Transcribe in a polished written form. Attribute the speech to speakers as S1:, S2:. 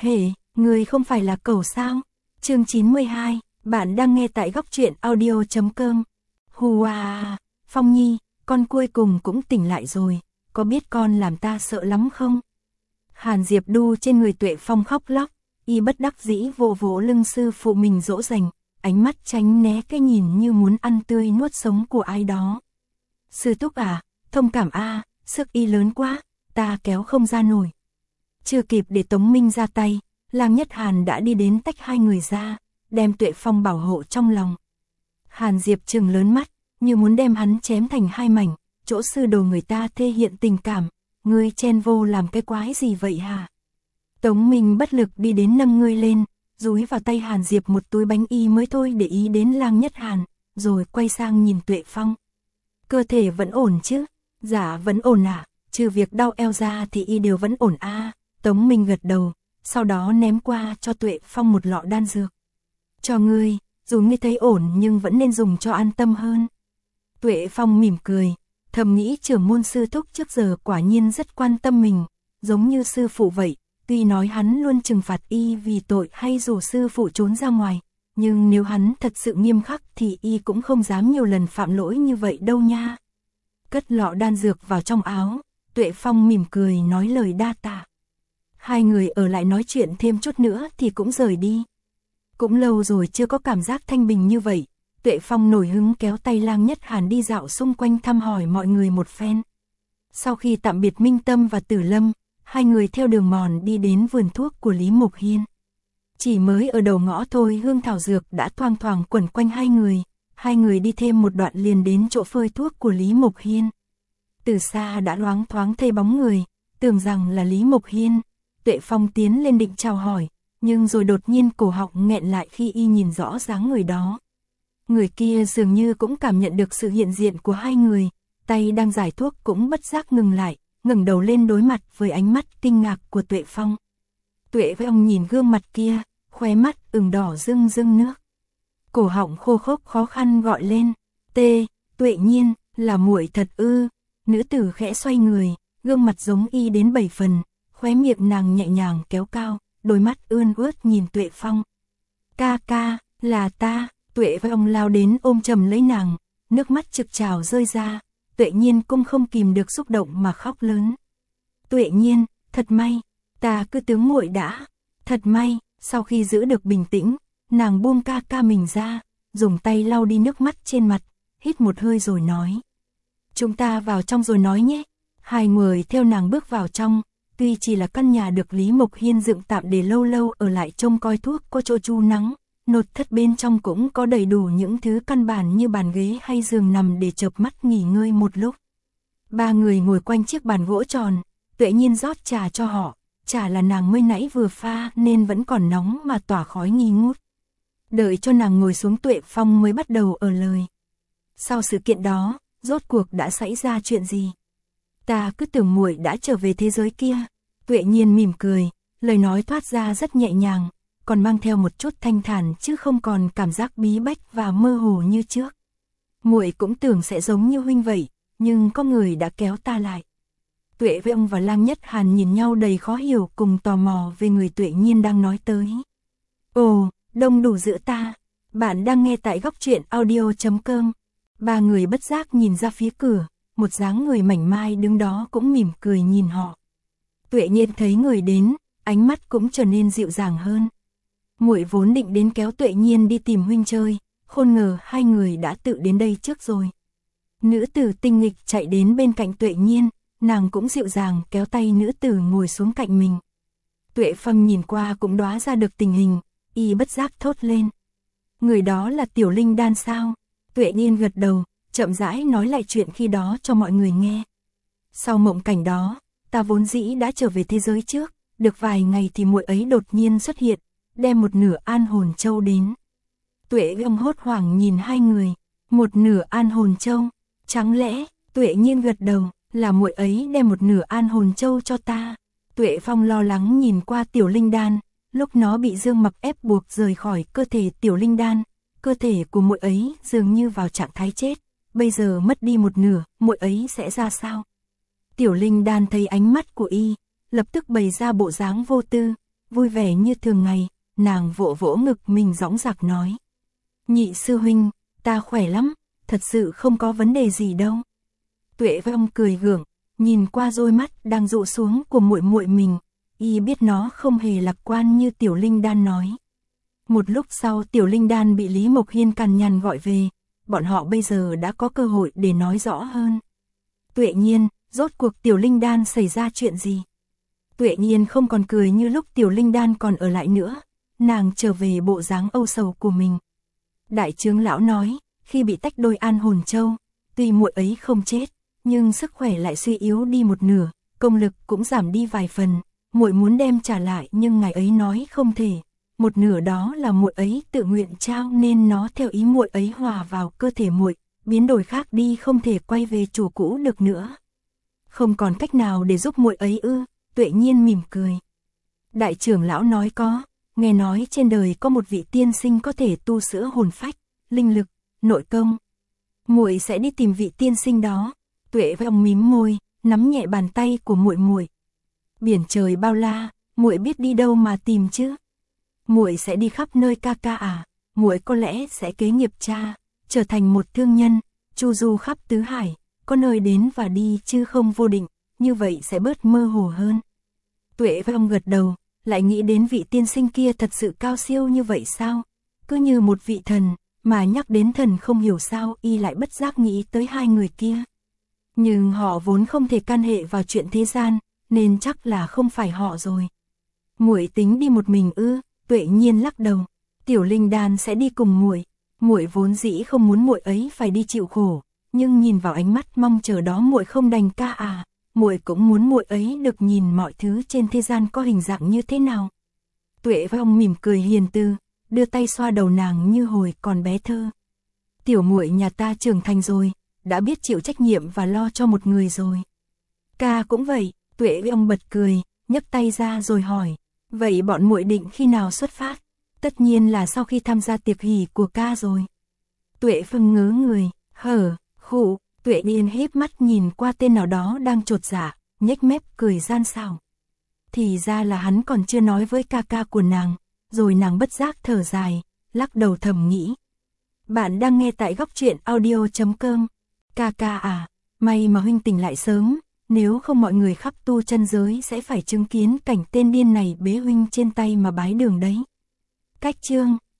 S1: Hề, người không phải là cẩu sao? Chương 92, bạn đang nghe tại góc truyện audio.com. Hùa, Phong Nhi, con cuối cùng cũng tỉnh lại rồi, có biết con làm ta sợ lắm không? Hàn Diệp đu trên người Tuệ Phong khóc lóc, y bất đắc dĩ vỗ vỗ lưng sư phụ mình dỗ dành, ánh mắt tránh né cái nhìn như muốn ăn tươi nuốt sống của ai đó. Sư thúc à, thông cảm a, sức y lớn quá, ta kéo không ra nổi. Chưa kịp để Tống Minh ra tay, Lang Nhất Hàn đã đi đến tách hai người ra, đem Tuệ Phong bảo hộ trong lòng. Hàn Diệp trừng lớn mắt, như muốn đem hắn chém thành hai mảnh, chỗ sư đồ người ta thể hiện tình cảm, ngươi chen vô làm cái quái gì vậy hả? Tống Minh bất lực đi đến nâng ngươi lên, dúi vào tay Hàn Diệp một túi bánh y mới thôi để ý đến Lang Nhất Hàn, rồi quay sang nhìn Tuệ Phong. Cơ thể vẫn ổn chứ? Dạ vẫn ổn ạ, trừ việc đau eo ra thì y đều vẫn ổn a. Tống Minh gật đầu, sau đó ném qua cho Tuệ Phong một lọ đan dược. Cho ngươi, dù ngươi thấy ổn nhưng vẫn nên dùng cho an tâm hơn. Tuệ Phong mỉm cười, thầm nghĩ trưởng môn sư thúc trước giờ quả nhiên rất quan tâm mình, giống như sư phụ vậy, tuy nói hắn luôn trừng phạt y vì tội hay rủ sư phụ trốn ra ngoài, nhưng nếu hắn thật sự nghiêm khắc thì y cũng không dám nhiều lần phạm lỗi như vậy đâu nha. Cất lọ đan dược vào trong áo, Tuệ Phong mỉm cười nói lời đa tạ. Hai người ở lại nói chuyện thêm chút nữa thì cũng rời đi. Cũng lâu rồi chưa có cảm giác thanh bình như vậy, Tuệ Phong nổi hứng kéo tay Lang Nhất Hàn đi dạo xung quanh thăm hỏi mọi người một phen. Sau khi tạm biệt Minh Tâm và Tử Lâm, hai người theo đường mòn đi đến vườn thuốc của Lý Mộc Hiên. Chỉ mới ở đầu ngõ thôi hương thảo dược đã thoang thoảng quẩn quanh hai người đi thêm một đoạn liền đến chỗ phơi thuốc của Lý Mộc Hiên. Từ xa đã loáng thoáng thấy bóng người, tưởng rằng là Lý Mộc Hiên. Tuệ Phong tiến lên định chào hỏi, nhưng rồi đột nhiên cổ họng nghẹn lại khi y nhìn rõ dáng người đó. Người kia dường như cũng cảm nhận được sự hiện diện của hai người, tay đang giải thuốc cũng bất giác ngừng lại, ngẩng đầu lên đối mặt với ánh mắt kinh ngạc của Tuệ Phong. Tuệ Phong nhìn gương mặt kia, khóe mắt ửng đỏ rưng rưng nước. Cổ họng khô khốc khó khăn gọi lên, Tuệ Nhiên, là muội thật ư? Nữ tử khẽ xoay người, gương mặt giống y đến 7 phần, khóe miệng nàng nhẹ nhàng kéo cao, đôi mắt ươn ướt nhìn Tuệ Phong. Ca, là ta. Tuệ Phong lao đến ôm chầm lấy nàng, nước mắt trực trào rơi ra, Tuệ Nhiên cũng không kìm được xúc động mà khóc lớn. Tuệ Nhiên, thật may, ta cứ tướng muội đã, thật may. Sau khi giữ được bình tĩnh, nàng buông ca mình ra, dùng tay lau đi nước mắt trên mặt, hít một hơi rồi nói. Chúng ta vào trong rồi nói nhé. Hai người theo nàng bước vào trong, tuy chỉ là căn nhà được Lý Mộc Hiên dựng tạm để lâu lâu ở lại trông coi thuốc có chỗ trú nắng, nội thất bên trong cũng có đầy đủ những thứ căn bản như bàn ghế hay giường nằm để chợp mắt nghỉ ngơi một lúc. Ba người ngồi quanh chiếc bàn gỗ tròn, Tuệ Nhiên rót trà cho họ, trà là nàng mới nãy vừa pha nên vẫn còn nóng mà tỏa khói nghi ngút. Đợi cho nàng ngồi xuống Tuệ Phong mới bắt đầu ở lời. Sau sự kiện đó, rốt cuộc đã xảy ra chuyện gì? Ta cứ tưởng muội đã trở về thế giới kia. Tuệ Nhiên mỉm cười, lời nói thoát ra rất nhẹ nhàng, còn mang theo một chút thanh thản chứ không còn cảm giác bí bách và mơ hồ như trước. Muội cũng tưởng sẽ giống như huynh vậy, nhưng có người đã kéo ta lại. Tuệ Phong và Lang Nhất Hàn nhìn nhau đầy khó hiểu cùng tò mò về người Tuệ Nhiên đang nói tới. Ồ, đông đủ giữa ta. Bạn đang nghe tại góc truyện audio.com. Ba người bất giác nhìn ra phía cửa, một dáng người mảnh mai đứng đó cũng mỉm cười nhìn họ. Tuệ Nhiên thấy người đến, ánh mắt cũng trở nên dịu dàng hơn. Muội vốn định đến kéo Tuệ Nhiên đi tìm huynh chơi, khôn ngờ hai người đã tự đến đây trước rồi. Nữ tử tinh nghịch chạy đến bên cạnh Tuệ Nhiên, nàng cũng dịu dàng kéo tay nữ tử ngồi xuống cạnh mình. Tuệ Phong nhìn qua cũng đoán ra được tình hình, y bất giác thốt lên. Người đó là Tiểu Linh Đan sao? Tuệ Nhiên gật đầu, chậm rãi nói lại chuyện khi đó cho mọi người nghe. Sau mộng cảnh đó, ta vốn dĩ đã trở về thế giới trước, được vài ngày thì muội ấy đột nhiên xuất hiện, đem một nửa an hồn châu đến. Tuệ Phong hốt hoảng nhìn hai người, một nửa an hồn châu, chẳng lẽ? Tuệ Nhiên gật đầu, là muội ấy đem một nửa an hồn châu cho ta. Tuệ Phong lo lắng nhìn qua Tiểu Linh Đan, lúc nó bị Dương Mặc ép buộc rời khỏi cơ thể Tiểu Linh Đan, cơ thể của muội ấy dường như vào trạng thái chết, bây giờ mất đi một nửa, muội ấy sẽ ra sao? Tiểu Linh Đan thấy ánh mắt của y, lập tức bày ra bộ dáng vô tư, vui vẻ như thường ngày, nàng vỗ vỗ ngực mình dõng dạc nói. Nhị sư huynh, ta khỏe lắm, thật sự không có vấn đề gì đâu. Tuệ Phong cười gượng, nhìn qua đôi mắt đang dụ xuống của muội muội mình, y biết nó không hề lạc quan như Tiểu Linh Đan nói. Một lúc sau Tiểu Linh Đan bị Lý Mộc Hiên cằn nhằn gọi về, bọn họ bây giờ đã có cơ hội để nói rõ hơn. Tuệ Nhiên, rốt cuộc Tiểu Linh Đan xảy ra chuyện gì? Tuệ Nhiên không còn cười như lúc Tiểu Linh Đan còn ở lại nữa, nàng trở về bộ dáng âu sầu của mình. Đại trưởng lão nói, khi bị tách đôi An Hồn Châu, tuy muội ấy không chết, nhưng sức khỏe lại suy yếu đi một nửa, công lực cũng giảm đi vài phần, muội muốn đem trả lại nhưng ngài ấy nói không thể. Một nửa đó là muội ấy tự nguyện trao nên nó theo ý muội ấy hòa vào cơ thể muội, biến đổi khác đi không thể quay về chủ cũ được nữa. Không còn cách nào để giúp muội ấy ư? Tuệ Nhiên mỉm cười. Đại trưởng lão nói có, nghe nói trên đời có một vị tiên sinh có thể tu sửa hồn phách, linh lực, nội công. Muội sẽ đi tìm vị tiên sinh đó. Tuệ Phong mím môi, nắm nhẹ bàn tay của muội muội. Biển trời bao la, muội biết đi đâu mà tìm chứ? Muội sẽ đi khắp nơi ca ca à? Muội có lẽ sẽ kế nghiệp cha, trở thành một thương nhân, chu du khắp tứ hải, có nơi đến và đi chứ không vô định, như vậy sẽ bớt mơ hồ hơn. Tuệ Phong gật đầu, lại nghĩ đến vị tiên sinh kia thật sự cao siêu như vậy sao? Cứ như một vị thần, mà nhắc đến thần không hiểu sao y lại bất giác nghĩ tới hai người kia. Nhưng họ vốn không thể can hệ vào chuyện thế gian, nên chắc là không phải họ rồi. Muội tính đi một mình ư? Tuệ Nhiên lắc đầu. Tiểu Linh Đan sẽ đi cùng muội. Muội vốn dĩ không muốn muội ấy phải đi chịu khổ, nhưng nhìn vào ánh mắt mong chờ đó muội không đành ca à. Muội cũng muốn muội ấy được nhìn mọi thứ trên thế gian có hình dạng như thế nào. Tuệ Phong mỉm cười hiền từ, đưa tay xoa đầu nàng như hồi còn bé thơ. Tiểu muội nhà ta trưởng thành rồi, đã biết chịu trách nhiệm và lo cho một người rồi. Ca cũng vậy. Tuệ Phong bật cười, nhấc tay ra rồi hỏi, vậy bọn muội định khi nào xuất phát? Tất nhiên là sau khi tham gia tiệc hỷ của ca rồi. Tuệ Phong ngớ người, khụ. Tuệ Nhiên híp mắt nhìn qua tên nào đó đang chột dạ, nhếch mép cười gian xảo. Thì ra là hắn còn chưa nói với ca ca của nàng, rồi nàng bất giác thở dài, lắc đầu thầm nghĩ. Bạn đang nghe tại góc truyện audio.com. Ca ca à, may mà huynh tỉnh lại sớm, nếu không mọi người khắp tu chân giới sẽ phải chứng kiến cảnh tên điên này bế huynh trên tay mà bái đường đấy. Cách chương